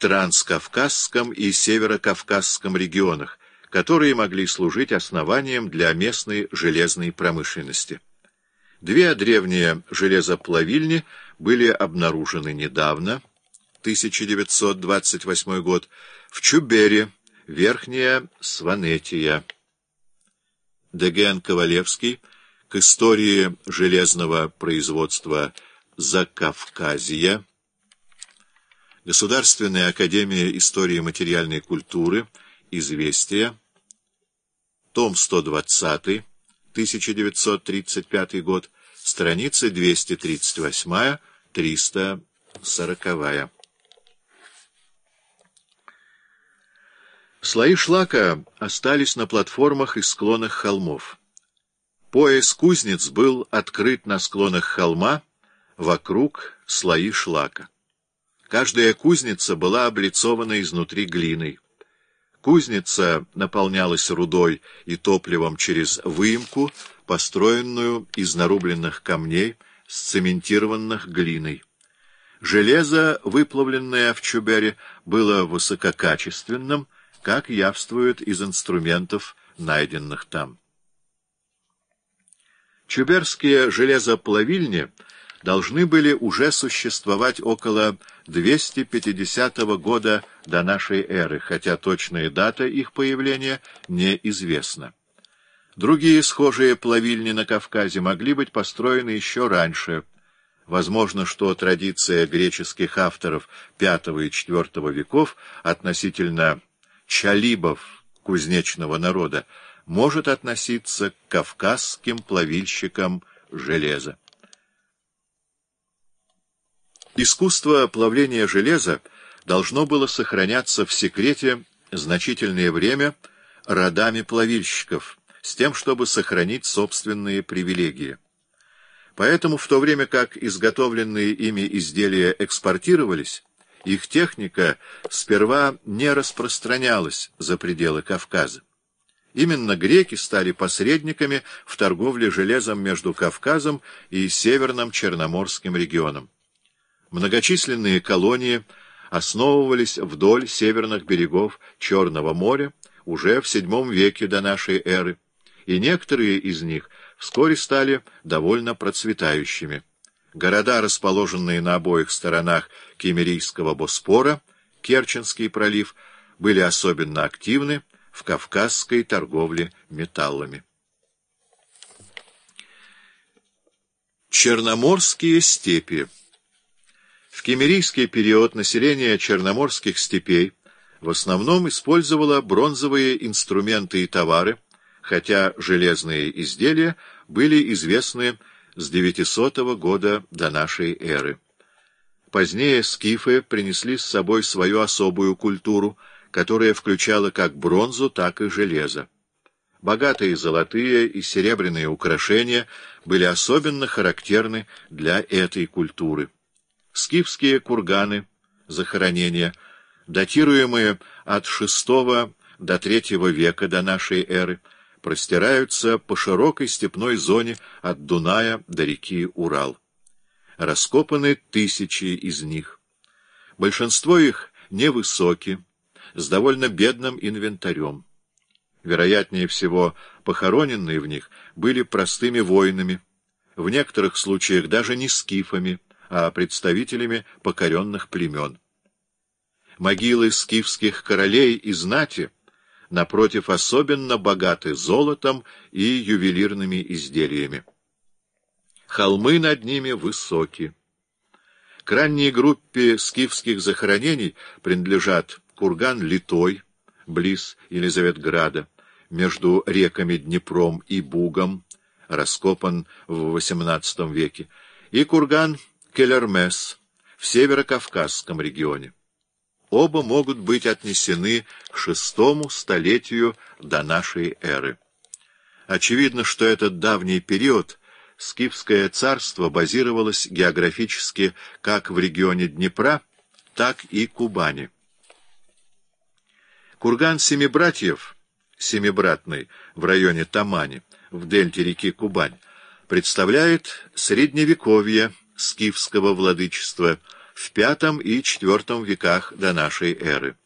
Транскавказском и Северокавказском регионах, которые могли служить основанием для местной железной промышленности. Две древние железоплавильни были обнаружены недавно, 1928 год, в Чубере, Верхняя Сванетия. Д.Г.Н. Ковалевский к истории железного производства Закавказья. Государственная академия истории материальной культуры. Известия. Том 120, 1935 год. Страницы 238-340. Слои шлака остались на платформах и склонах холмов. Пояс кузнец был открыт на склонах холма, вокруг слои шлака. Каждая кузница была облицована изнутри глиной. Кузница наполнялась рудой и топливом через выемку, построенную из нарубленных камней, сцементированных глиной. Железо, выплавленное в Чубере, было высококачественным, как явствует из инструментов, найденных там. Чуберские железоплавильни должны были уже существовать около 250 года до нашей эры, хотя точная дата их появления неизвестна. Другие схожие плавильни на Кавказе могли быть построены еще раньше. Возможно, что традиция греческих авторов V и IV веков относительно чалибов кузнечного народа может относиться к кавказским плавильщикам железа. Искусство плавления железа должно было сохраняться в секрете значительное время родами плавильщиков, с тем, чтобы сохранить собственные привилегии. Поэтому, в то время как изготовленные ими изделия экспортировались, их техника сперва не распространялась за пределы Кавказа. Именно греки стали посредниками в торговле железом между Кавказом и Северным Черноморским регионом. Многочисленные колонии основывались вдоль северных берегов Черного моря уже в VII веке до нашей эры, и некоторые из них вскоре стали довольно процветающими. Города, расположенные на обоих сторонах Киммерийского Босфора, Керченский пролив, были особенно активны в кавказской торговле металлами. Черноморские степи. В киммерийский период население черноморских степей в основном использовало бронзовые инструменты и товары, хотя железные изделия были известны с 900 года до нашей эры. Позднее скифы принесли с собой свою особую культуру, которая включала как бронзу, так и железо. Богатые золотые и серебряные украшения были особенно характерны для этой культуры. Скифские курганы, захоронения, датируемые от VI до III века до нашей эры, простираются по широкой степной зоне от Дуная до реки Урал. Раскопаны тысячи из них. Большинство их невысоки, с довольно бедным инвентарем. Вероятнее всего, похороненные в них были простыми воинами, в некоторых случаях даже не скифами, а представителями покоренных племен. Могилы скифских королей и знати, напротив, особенно богаты золотом и ювелирными изделиями. Холмы над ними высоки. К ранней группе скифских захоронений принадлежат курган Литой, близ Елизаветграда, между реками Днепром и Бугом, раскопан в XVIII веке, и курган Келермес в Северокавказском регионе. Оба могут быть отнесены к VI столетию до нашей эры. Очевидно, что этот давний период скифское царство базировалось географически как в регионе Днепра, так и Кубани. Курган Семибратьев, Семибратный, в районе Тамани, в дельте реки Кубань, представляет средневековье скифского владычества в в V и IV веках до нашей эры.